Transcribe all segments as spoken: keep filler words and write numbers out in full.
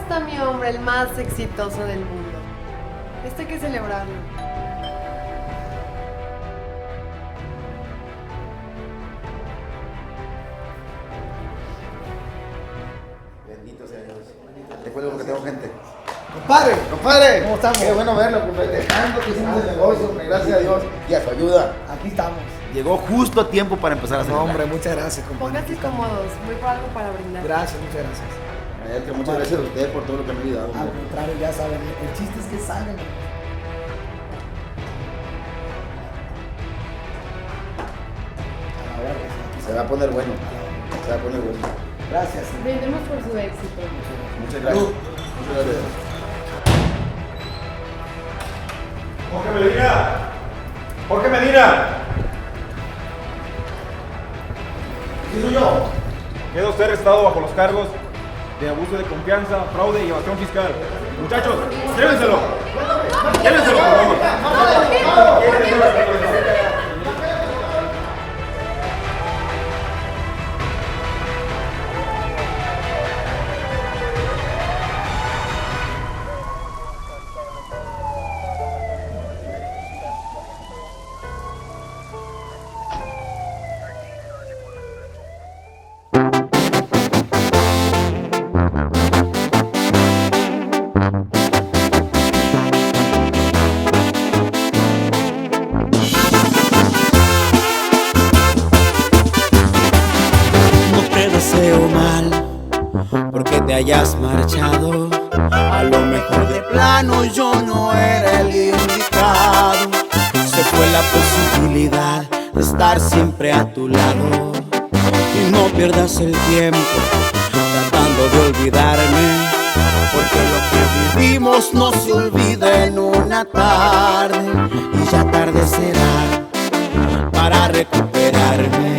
está mi hombre, el más exitoso del mundo. Esto hay que celebrarlo. Bendito sea Dios. Después de lo que tengo gente. Compadre, compadre, ¿cómo estamos? Qué bueno verlo, compadre. Tanto que hicimos de negocio, hombre, gracias a Dios y a su ayuda. Aquí estamos. Llegó justo a tiempo para empezar a hacer. No, hombre, muchas gracias, compadre. Pónganse cómodos, voy por algo para brindar. Gracias, muchas gracias. Maestro, muchas gracias a usted por todo lo que me ha ayudado. Al contrario, ya saben, el chiste es que salgan. A ver, Se va a poner bueno. Se va a poner bueno. gracias. Brindemos por su éxito. Muchas gracias. Muchas gracias. Jorge Medina. Jorge Medina. ¿Quién soy yo? Queda usted arrestado bajo los cargos de abuso de confianza, fraude y evasión fiscal. Muchachos, llévenselo. Llévenselo, por favor. Porque te hayas marchado, a lo mejor de plano yo no era el indicado. Se fue la posibilidad de estar siempre a tu lado. Y no pierdas el tiempo tratando de olvidarme, porque lo que vivimos no se olvida en una tarde. Y ya tarde será para recuperarme.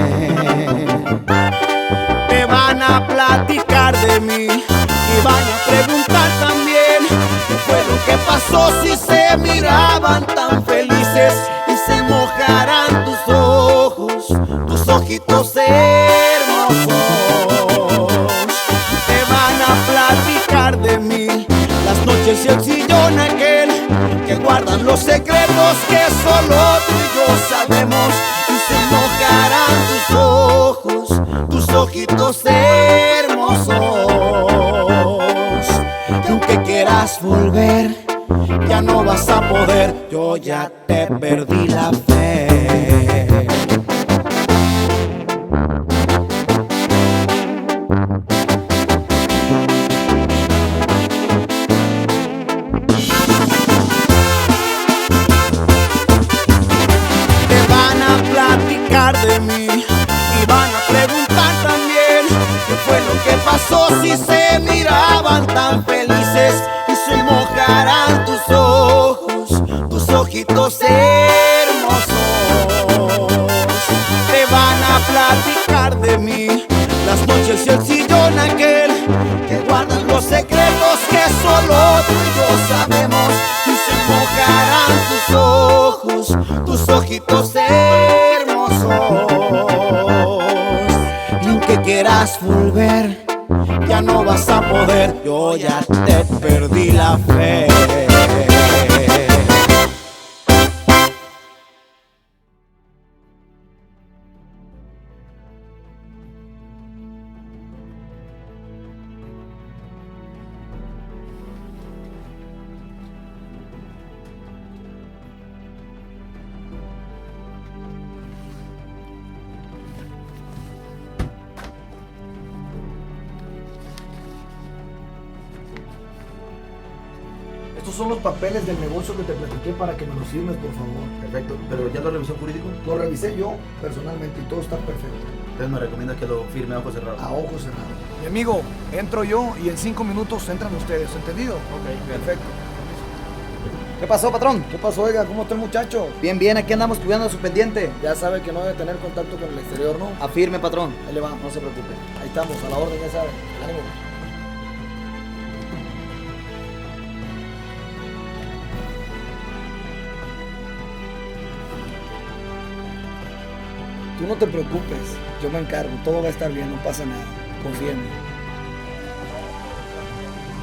Te van a platicar de mí y van a preguntar también qué fue lo que pasó si se miraban tan felices y se mojarán tus ojos, tus ojitos hermosos. Te van a platicar de mí las noches y el sillón aquel que guardan los secretos que solo tú y yo sabemos, y se mojarán tus ojos, tus ojitos hermosos. Y aunque quieras volver, ya no vas a poder. Yo ya te perdí la fe. Te van a platicar de mí y van a preguntar también qué fue lo que pasó si se miraban tan felices y se mojarán tus ojos, tus ojitos hermosos. Te van a platicar de mí las noches y el sillón aquel que guardan los secretos que solo tú y yo sabemos, y se mojarán tus ojos, tus ojitos hermosos. Y aunque quieras volver, ya no vas a poder. Yo ya te perdí la fe. Estos son los papeles del negocio que te platiqué para que me los firmes, por favor. Perfecto, pero ¿ya lo revisó jurídico? Lo revisé yo personalmente y todo está perfecto. Entonces me recomienda que lo firme a ojos cerrados. A ojos cerrados. Mi amigo, entro yo y en cinco minutos entran ustedes, ¿entendido? Ok, Perfecto. ¿Qué pasó, patrón? ¿Qué pasó, oiga? ¿Cómo está el muchacho? Bien, bien, aquí andamos cuidando a su pendiente. Ya sabe que no debe tener contacto con el exterior, ¿no? Afirme, patrón. Ahí le va, no se preocupe. Ahí estamos, a la orden, ya sabe. Ánimo. Tú no te preocupes, yo me encargo, todo va a estar bien, no pasa nada. Confía en mí.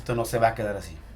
Esto no se va a quedar así.